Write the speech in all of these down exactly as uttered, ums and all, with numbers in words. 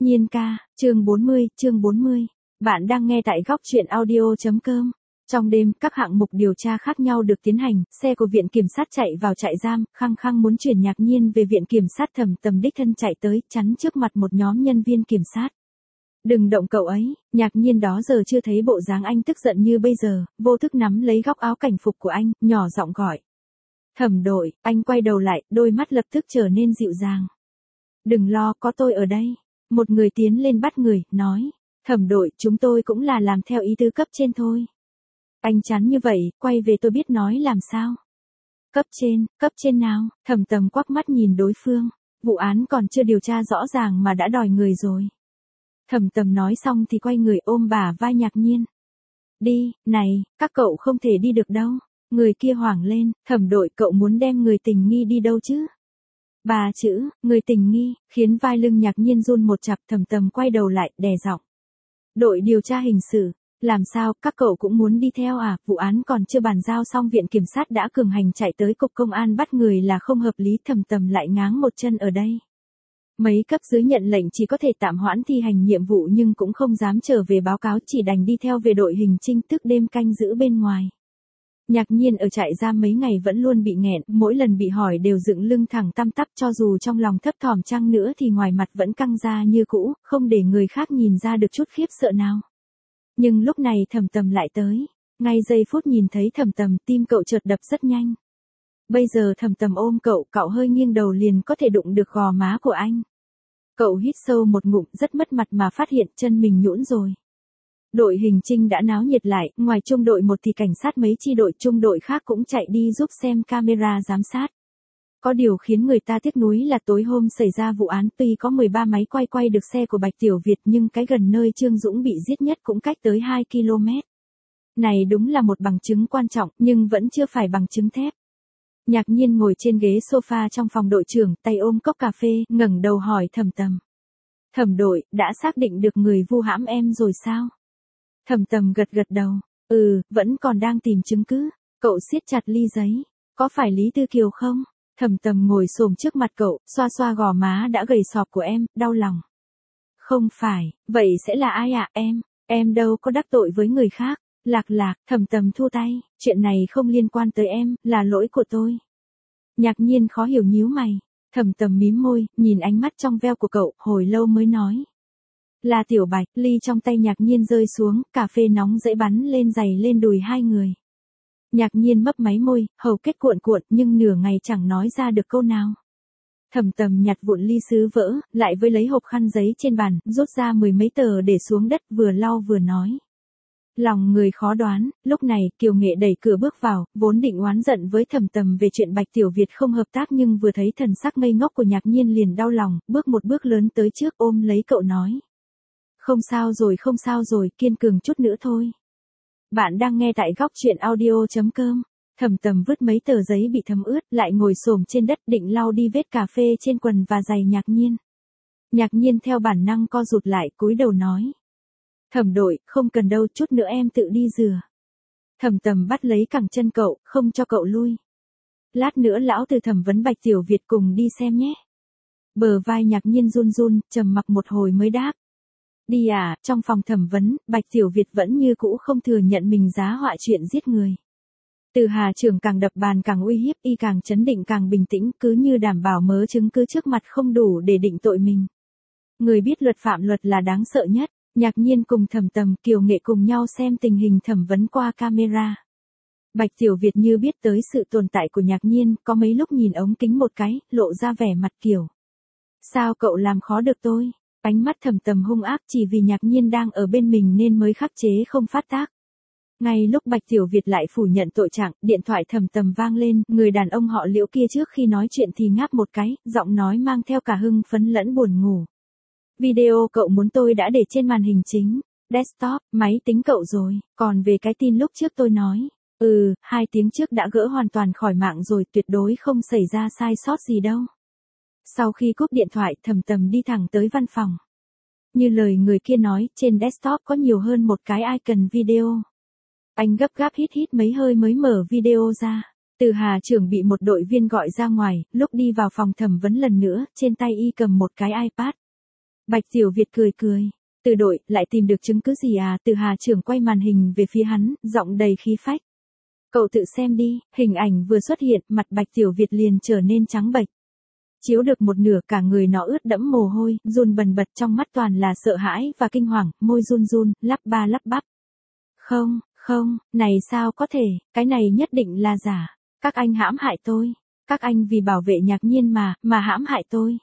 Nhiên ca, chương bốn mươi, chương bốn mươi. Bạn đang nghe tại góc truyện audio.com. Trong đêm, các hạng mục điều tra khác nhau được tiến hành, xe của viện kiểm sát chạy vào trại giam, khăng khăng muốn chuyển Nhạc Nhiên về viện kiểm sát. Thẩm Tầm đích thân chạy tới, chắn trước mặt một nhóm nhân viên kiểm sát. Đừng động cậu ấy. Nhạc Nhiên đó giờ chưa thấy bộ dáng anh tức giận như bây giờ, vô thức nắm lấy góc áo cảnh phục của anh, nhỏ giọng gọi. Thẩm đội. Anh quay đầu lại, đôi mắt lập tức trở nên dịu dàng. Đừng lo, có tôi ở đây. Một người tiến lên bắt người, nói. Thẩm đội, chúng tôi cũng là làm theo ý tứ cấp trên thôi. Anh chán như vậy, quay về tôi biết nói làm sao. Cấp trên, cấp trên nào? Thẩm Tầm quắc mắt nhìn đối phương. Vụ án còn chưa điều tra rõ ràng mà đã đòi người rồi. Thẩm Tầm nói xong thì quay người ôm bả vai Nhạc Nhiên. Đi, này, các cậu không thể đi được đâu. Người kia hoảng lên, Thẩm đội, cậu muốn đem người tình nghi đi đâu chứ? Ba chữ, người tình nghi, khiến vai lưng Nhạc Nhiên run một chặp. Thẩm Tầm quay đầu lại, đè giọng. Đội điều tra hình sự, làm sao, các cậu cũng muốn đi theo à? Vụ án còn chưa bàn giao xong, viện kiểm sát đã cường hành chạy tới cục công an bắt người là không hợp lý. Thẩm Tầm lại ngáng một chân ở đây. Mấy cấp dưới nhận lệnh chỉ có thể tạm hoãn thi hành nhiệm vụ nhưng cũng không dám trở về báo cáo, chỉ đành đi theo về đội hình trinh, tức đêm canh giữ bên ngoài. Nhạc Nhiên ở trại giam mấy ngày vẫn luôn bị nghẹn, mỗi lần bị hỏi đều dựng lưng thẳng tăm tắp, cho dù trong lòng thấp thỏm chăng nữa thì ngoài mặt vẫn căng ra như cũ, không để người khác nhìn ra được chút khiếp sợ nào. Nhưng lúc này Thẩm Tầm lại tới, ngay giây phút nhìn thấy Thẩm Tầm, tim cậu chợt đập rất nhanh. Bây giờ Thẩm Tầm ôm cậu, cậu hơi nghiêng đầu liền có thể đụng được gò má của anh. Cậu hít sâu một ngụm, rất mất mặt mà phát hiện chân mình nhũn rồi. Đội hình trinh đã náo nhiệt lại, ngoài trung đội một thì cảnh sát mấy chi đội trung đội khác cũng chạy đi giúp xem camera giám sát. Có điều khiến người ta tiếc nuối là tối hôm xảy ra vụ án tuy có mười ba máy quay quay được xe của Bạch Tiểu Việt nhưng cái gần nơi Trương Dũng bị giết nhất cũng cách tới hai ki lô mét. Này đúng là một bằng chứng quan trọng nhưng vẫn chưa phải bằng chứng thép. Nhạc Nhiên ngồi trên ghế sofa trong phòng đội trưởng, tay ôm cốc cà phê, ngẩng đầu hỏi Thẩm Tầm. Thẩm đội, đã xác định được người vu hãm em rồi sao? Thẩm Tầm gật gật đầu. Ừ, vẫn còn đang tìm chứng cứ. Cậu siết chặt ly giấy. Có phải Lý Tư Kiều không? Thẩm Tầm ngồi xổm trước mặt cậu, xoa xoa gò má đã gầy sọp của em, đau lòng. Không phải, vậy sẽ là ai ạ? Em, em đâu có đắc tội với người khác. Lạc lạc, Thẩm Tầm thu tay, chuyện này không liên quan tới em, là lỗi của tôi. Nhạc Nhiên khó hiểu nhíu mày. Thẩm Tầm mím môi, nhìn ánh mắt trong veo của cậu, hồi lâu mới nói. Là Tiểu Bạch. Ly trong tay Nhạc Nhiên rơi xuống, cà phê nóng dễ bắn lên giày lên đùi hai người. Nhạc Nhiên mấp máy môi, hầu kết cuộn cuộn nhưng nửa ngày chẳng nói ra được câu nào. Thẩm Tầm nhặt vụn ly sứ vỡ, lại với lấy hộp khăn giấy trên bàn, rút ra mười mấy tờ để xuống đất, vừa lau vừa nói. Lòng người khó đoán, lúc này Kiều Nghệ đẩy cửa bước vào, vốn định oán giận với Thẩm Tầm về chuyện Bạch Tiểu Việt không hợp tác nhưng vừa thấy thần sắc ngây ngốc của Nhạc Nhiên liền đau lòng, bước một bước lớn tới trước ôm lấy cậu nói. Không sao rồi, không sao rồi, kiên cường chút nữa thôi. Bạn đang nghe tại góc truyện audio.com. Thẩm Tầm vứt mấy tờ giấy bị thấm ướt, lại ngồi xổm trên đất định lau đi vết cà phê trên quần và giày Nhạc Nhiên. Nhạc Nhiên theo bản năng co rụt lại, cúi đầu nói. Thẩm đội, không cần đâu, chút nữa em tự đi rửa. Thẩm Tầm bắt lấy cẳng chân cậu, không cho cậu lui. Lát nữa lão từ thẩm vấn Bạch Tiểu Việt cùng đi xem nhé. Bờ vai Nhạc Nhiên run run, trầm mặc một hồi mới đáp. Đi à? Trong phòng thẩm vấn, Bạch Tiểu Việt vẫn như cũ không thừa nhận mình giá họa chuyện giết người. Từ Hà trưởng càng đập bàn càng uy hiếp, y càng chấn định càng bình tĩnh, cứ như đảm bảo mớ chứng cứ trước mặt không đủ để định tội mình. Người biết luật phạm luật là đáng sợ nhất. Nhạc Nhiên cùng Thẩm Tầm, Kiều Nghệ cùng nhau xem tình hình thẩm vấn qua camera. Bạch Tiểu Việt như biết tới sự tồn tại của Nhạc Nhiên, có mấy lúc nhìn ống kính một cái, lộ ra vẻ mặt kiểu. Sao cậu làm khó được tôi? Ánh mắt Thẩm Tầm hung ác, chỉ vì Nhạc Nhiên đang ở bên mình nên mới khắc chế không phát tác. Ngay lúc Bạch Tiểu Việt lại phủ nhận tội trạng, điện thoại Thẩm Tầm vang lên, người đàn ông họ Liễu kia trước khi nói chuyện thì ngáp một cái, giọng nói mang theo cả hưng phấn lẫn buồn ngủ. Video cậu muốn tôi đã để trên màn hình chính, desktop, máy tính cậu rồi, còn về cái tin lúc trước tôi nói, ừ, hai tiếng trước đã gỡ hoàn toàn khỏi mạng rồi, tuyệt đối không xảy ra sai sót gì đâu. Sau khi cúp điện thoại, Thẩm Tầm đi thẳng tới văn phòng. Như lời người kia nói, trên desktop có nhiều hơn một cái icon video. Anh gấp gáp hít hít mấy hơi mới mở video ra. Từ Hà trưởng bị một đội viên gọi ra ngoài, lúc đi vào phòng thẩm vấn lần nữa, trên tay y cầm một cái iPad. Bạch Tiểu Việt cười cười. Từ đội, lại tìm được chứng cứ gì à? Từ Hà trưởng quay màn hình về phía hắn, giọng đầy khí phách. Cậu tự xem đi, hình ảnh vừa xuất hiện, mặt Bạch Tiểu Việt liền trở nên trắng bệch. Chiếu được một nửa cả người nó ướt đẫm mồ hôi, run bần bật trong mắt toàn là sợ hãi và kinh hoàng, môi run run, lắp ba lắp bắp. Không, không, này sao có thể, cái này nhất định là giả. Các anh hãm hại tôi. Các anh vì bảo vệ Nhạc Nhiên mà, mà hãm hại tôi.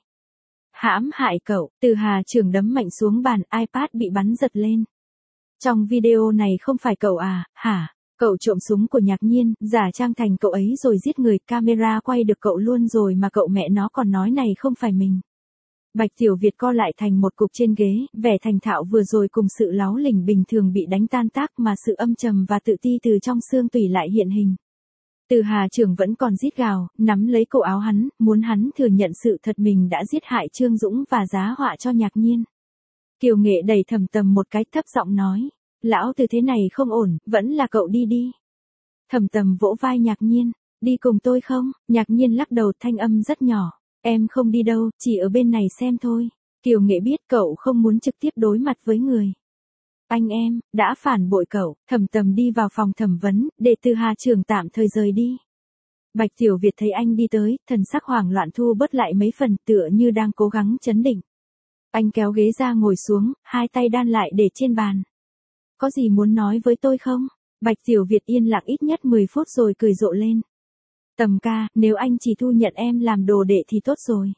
Hãm hại cậu, Từ Hà trưởng đấm mạnh xuống bàn, iPad bị bắn giật lên. Trong video này không phải cậu à, hả? Cậu trộm súng của Nhạc Nhiên, giả trang thành cậu ấy rồi giết người, camera quay được cậu luôn rồi mà cậu mẹ nó còn nói này không phải mình. Bạch Tiểu Việt co lại thành một cục trên ghế, vẻ thành thạo vừa rồi cùng sự láu lỉnh bình thường bị đánh tan tác mà sự âm trầm và tự ti từ trong xương tủy lại hiện hình. Từ Hà trưởng vẫn còn rít gào, nắm lấy cổ áo hắn, muốn hắn thừa nhận sự thật mình đã giết hại Trương Dũng và giá họa cho Nhạc Nhiên. Kiều Nghệ đẩy Thẩm Tầm một cái, thấp giọng nói, lão Từ thế này không ổn, vẫn là cậu đi đi. Thẩm Tầm vỗ vai Nhạc Nhiên, đi cùng tôi không? Nhạc Nhiên lắc đầu, thanh âm rất nhỏ, em không đi đâu, chỉ ở bên này xem thôi. Kiều Nghệ biết cậu không muốn trực tiếp đối mặt với người. Anh em, đã phản bội cậu. Thẩm Tầm đi vào phòng thẩm vấn, để Từ Hà trưởng tạm thời rời đi. Bạch Tiểu Việt thấy anh đi tới, thần sắc hoảng loạn thu bớt lại mấy phần, tựa như đang cố gắng trấn định. Anh kéo ghế ra ngồi xuống, hai tay đan lại để trên bàn. Có gì muốn nói với tôi không? Bạch Tiểu Việt yên lặng ít nhất mười phút rồi cười rộ lên. Tầm ca, nếu anh chỉ thu nhận em làm đồ đệ thì tốt rồi.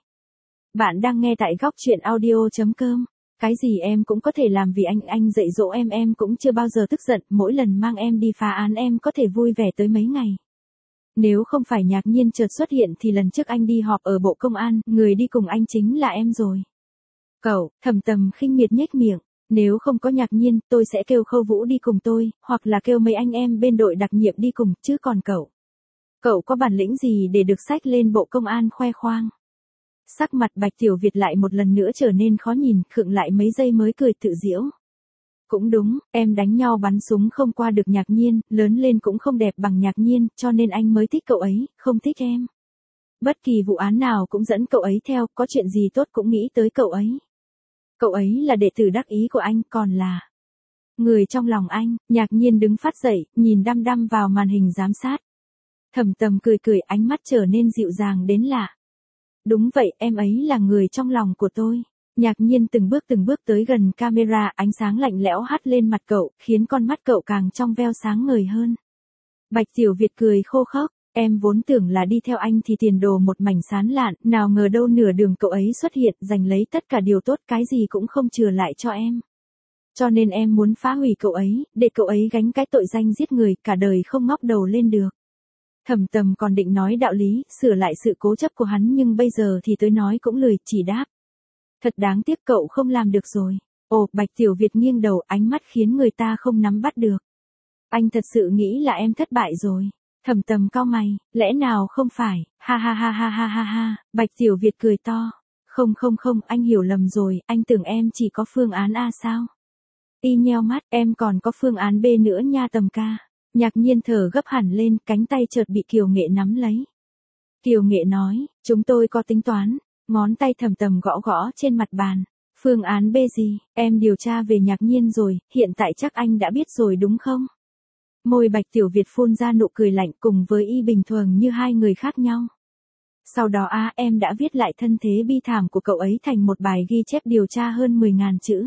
Bạn đang nghe tại góc truyện audio chấm com. Cái gì em cũng có thể làm vì anh, anh dạy dỗ em em cũng chưa bao giờ tức giận, mỗi lần mang em đi phá án em có thể vui vẻ tới mấy ngày. Nếu không phải Nhạc Nhiên chợt xuất hiện thì lần trước anh đi họp ở Bộ Công an, người đi cùng anh chính là em rồi. Cậu, Thẩm Tầm khinh miệt nhếch miệng, nếu không có Nhạc Nhiên, tôi sẽ kêu Khâu Vũ đi cùng tôi, hoặc là kêu mấy anh em bên đội đặc nhiệm đi cùng, chứ còn cậu. Cậu có bản lĩnh gì để được xách lên Bộ Công an khoe khoang? Sắc mặt Bạch Tiểu Việt lại một lần nữa trở nên khó nhìn, khựng lại mấy giây mới cười tự giễu. Cũng đúng, em đánh nhau bắn súng không qua được Nhạc Nhiên, lớn lên cũng không đẹp bằng Nhạc Nhiên, cho nên anh mới thích cậu ấy, không thích em. Bất kỳ vụ án nào cũng dẫn cậu ấy theo, có chuyện gì tốt cũng nghĩ tới cậu ấy. Cậu ấy là đệ tử đắc ý của anh, còn là người trong lòng anh. Nhạc Nhiên đứng phát dậy, nhìn đăm đăm vào màn hình giám sát. Thẩm Tầm cười cười, ánh mắt trở nên dịu dàng đến lạ. Đúng vậy, em ấy là người trong lòng của tôi. Nhạc Nhiên từng bước từng bước tới gần camera, ánh sáng lạnh lẽo hắt lên mặt cậu, khiến con mắt cậu càng trong veo sáng ngời hơn. Bạch Tiểu Việt cười khô khốc, em vốn tưởng là đi theo anh thì tiền đồ một mảnh sáng lạn, nào ngờ đâu nửa đường cậu ấy xuất hiện, giành lấy tất cả điều tốt, cái gì cũng không chừa lại cho em. Cho nên em muốn phá hủy cậu ấy, để cậu ấy gánh cái tội danh giết người, cả đời không ngóc đầu lên được. Thẩm Tầm còn định nói đạo lý, sửa lại sự cố chấp của hắn, nhưng bây giờ thì tới nói cũng lười, chỉ đáp. Thật đáng tiếc cậu không làm được rồi. Ồ, Bạch Tiểu Việt nghiêng đầu, ánh mắt khiến người ta không nắm bắt được. Anh thật sự nghĩ là em thất bại rồi. Thẩm Tầm cau mày, lẽ nào không phải, ha ha ha ha ha ha ha, Bạch Tiểu Việt cười to. Không không không, anh hiểu lầm rồi, anh tưởng em chỉ có phương án A sao? Y nheo mắt, em còn có phương án B nữa nha Tầm ca. Nhạc Nhiên thở gấp hẳn lên, cánh tay chợt bị Kiều Nghệ nắm lấy. Kiều Nghệ nói, chúng tôi có tính toán, ngón tay Thẩm Tầm gõ gõ trên mặt bàn. Phương án B gì, em điều tra về Nhạc Nhiên rồi, hiện tại chắc anh đã biết rồi đúng không? Môi Bạch Tiểu Việt phun ra nụ cười lạnh, cùng với y bình thường như hai người khác nhau. Sau đó a à, em đã viết lại thân thế bi thảm của cậu ấy thành một bài ghi chép điều tra hơn mười ngàn chữ.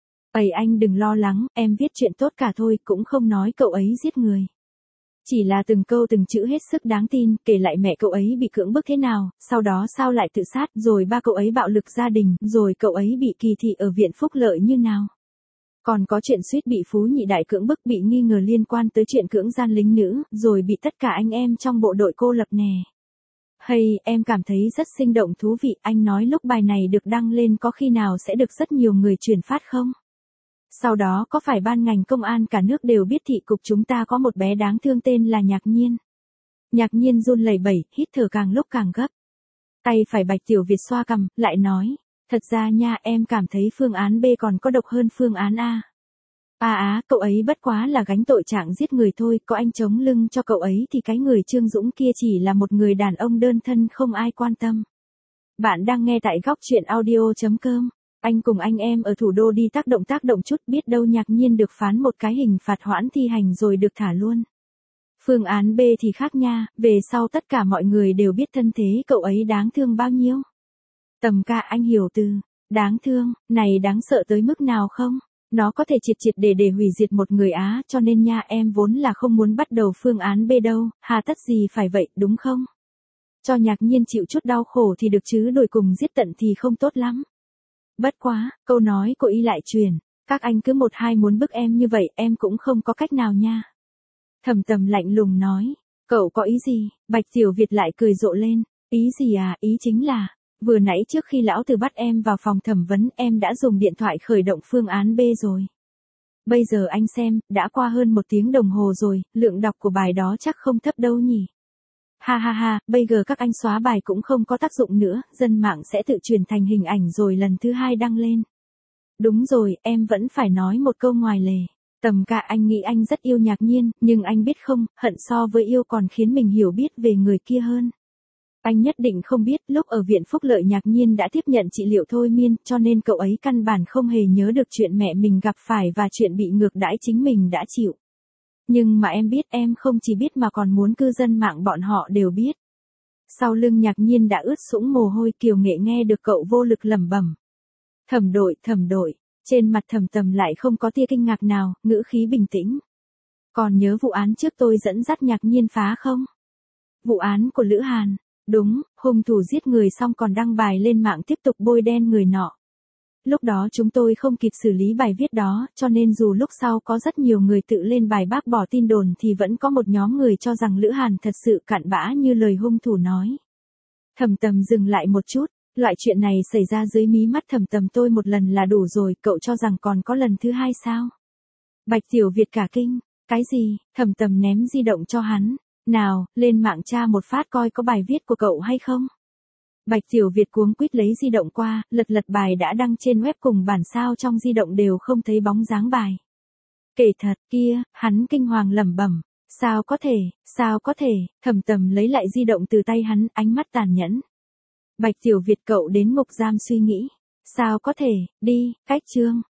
Ây anh đừng lo lắng, em viết chuyện tốt cả thôi, cũng không nói cậu ấy giết người. Chỉ là từng câu từng chữ hết sức đáng tin, kể lại mẹ cậu ấy bị cưỡng bức thế nào, sau đó sao lại tự sát, rồi ba cậu ấy bạo lực gia đình, rồi cậu ấy bị kỳ thị ở viện phúc lợi như nào. Còn có chuyện suýt bị Phú Nhị Đại cưỡng bức, bị nghi ngờ liên quan tới chuyện cưỡng gian lính nữ, rồi bị tất cả anh em trong bộ đội cô lập nè. Hay, em cảm thấy rất sinh động thú vị, anh nói lúc bài này được đăng lên có khi nào sẽ được rất nhiều người truyền phát không? Sau đó có phải ban ngành công an cả nước đều biết thị cục chúng ta có một bé đáng thương tên là Nhạc Nhiên? Nhạc Nhiên run lẩy bẩy, hít thở càng lúc càng gấp. Tay phải Bạch Tiểu Việt xoa cằm, lại nói, thật ra nha em cảm thấy phương án B còn có độc hơn phương án A. À á, cậu ấy bất quá là gánh tội trạng giết người thôi, có anh chống lưng cho cậu ấy thì cái người Trương Dũng kia chỉ là một người đàn ông đơn thân không ai quan tâm. Bạn đang nghe tại góc truyện audio chấm com. Anh cùng anh em ở thủ đô đi tác động tác động chút, biết đâu Nhạc Nhiên được phán một cái hình phạt hoãn thi hành rồi được thả luôn. Phương án B thì khác nha, về sau tất cả mọi người đều biết thân thế cậu ấy đáng thương bao nhiêu. Tầm ca, anh hiểu từ đáng thương này đáng sợ tới mức nào không? Nó có thể triệt triệt để để hủy diệt một người á, cho nên nha, em vốn là không muốn bắt đầu phương án B đâu, hà tất gì phải vậy, đúng không? Cho Nhạc Nhiên chịu chút đau khổ thì được chứ đổi cùng giết tận thì không tốt lắm. Bất quá, câu nói của y lại truyền, các anh cứ một hai muốn bức em như vậy, em cũng không có cách nào nha. Thẩm Tầm lạnh lùng nói, cậu có ý gì? Bạch Tiểu Việt lại cười rộ lên, ý gì à, ý chính là, vừa nãy trước khi lão tử bắt em vào phòng thẩm vấn, em đã dùng điện thoại khởi động phương án B rồi. Bây giờ anh xem, đã qua hơn một tiếng đồng hồ rồi, lượng đọc của bài đó chắc không thấp đâu nhỉ. Ha ha ha, bây giờ các anh xóa bài cũng không có tác dụng nữa, dân mạng sẽ tự truyền thành hình ảnh rồi lần thứ hai đăng lên. Đúng rồi, em vẫn phải nói một câu ngoài lề. Tầm ca, anh nghĩ anh rất yêu Nhạc Nhiên, nhưng anh biết không, hận so với yêu còn khiến mình hiểu biết về người kia hơn. Anh nhất định không biết, lúc ở viện phúc lợi Nhạc Nhiên đã tiếp nhận trị liệu thôi miên, cho nên cậu ấy căn bản không hề nhớ được chuyện mẹ mình gặp phải và chuyện bị ngược đãi chính mình đã chịu. Nhưng mà em biết, em không chỉ biết mà còn muốn cư dân mạng bọn họ đều biết. Sau lưng Nhạc Nhiên đã ướt sũng mồ hôi, Kiều Nghệ nghe được cậu vô lực lẩm bẩm. Thẩm đội, thẩm đội, trên mặt Thẩm Tầm lại không có tia kinh ngạc nào, ngữ khí bình tĩnh. Còn nhớ vụ án trước tôi dẫn dắt Nhạc Nhiên phá không? Vụ án của Lữ Hàn, đúng, hung thủ giết người xong còn đăng bài lên mạng tiếp tục bôi đen người nọ. Lúc đó chúng tôi không kịp xử lý bài viết đó, cho nên dù lúc sau có rất nhiều người tự lên bài bác bỏ tin đồn thì vẫn có một nhóm người cho rằng Lữ Hàn thật sự cặn bã như lời hung thủ nói. Thẩm Tầm dừng lại một chút, loại chuyện này xảy ra dưới mí mắt Thẩm Tầm tôi một lần là đủ rồi, cậu cho rằng còn có lần thứ hai sao? Bạch Tiểu Việt cả kinh, cái gì? Thẩm Tầm ném di động cho hắn, nào, lên mạng tra một phát coi có bài viết của cậu hay không? Bạch Tiểu Việt cuống quýt lấy di động qua, lật lật bài đã đăng trên web cùng bản sao trong di động đều không thấy bóng dáng bài. Kể thật, kia, hắn kinh hoàng lẩm bẩm, sao có thể, sao có thể, Thẩm Tầm lấy lại di động từ tay hắn, ánh mắt tàn nhẫn. Bạch Tiểu Việt, cậu đến ngục giam suy nghĩ, sao có thể, đi, cách chương.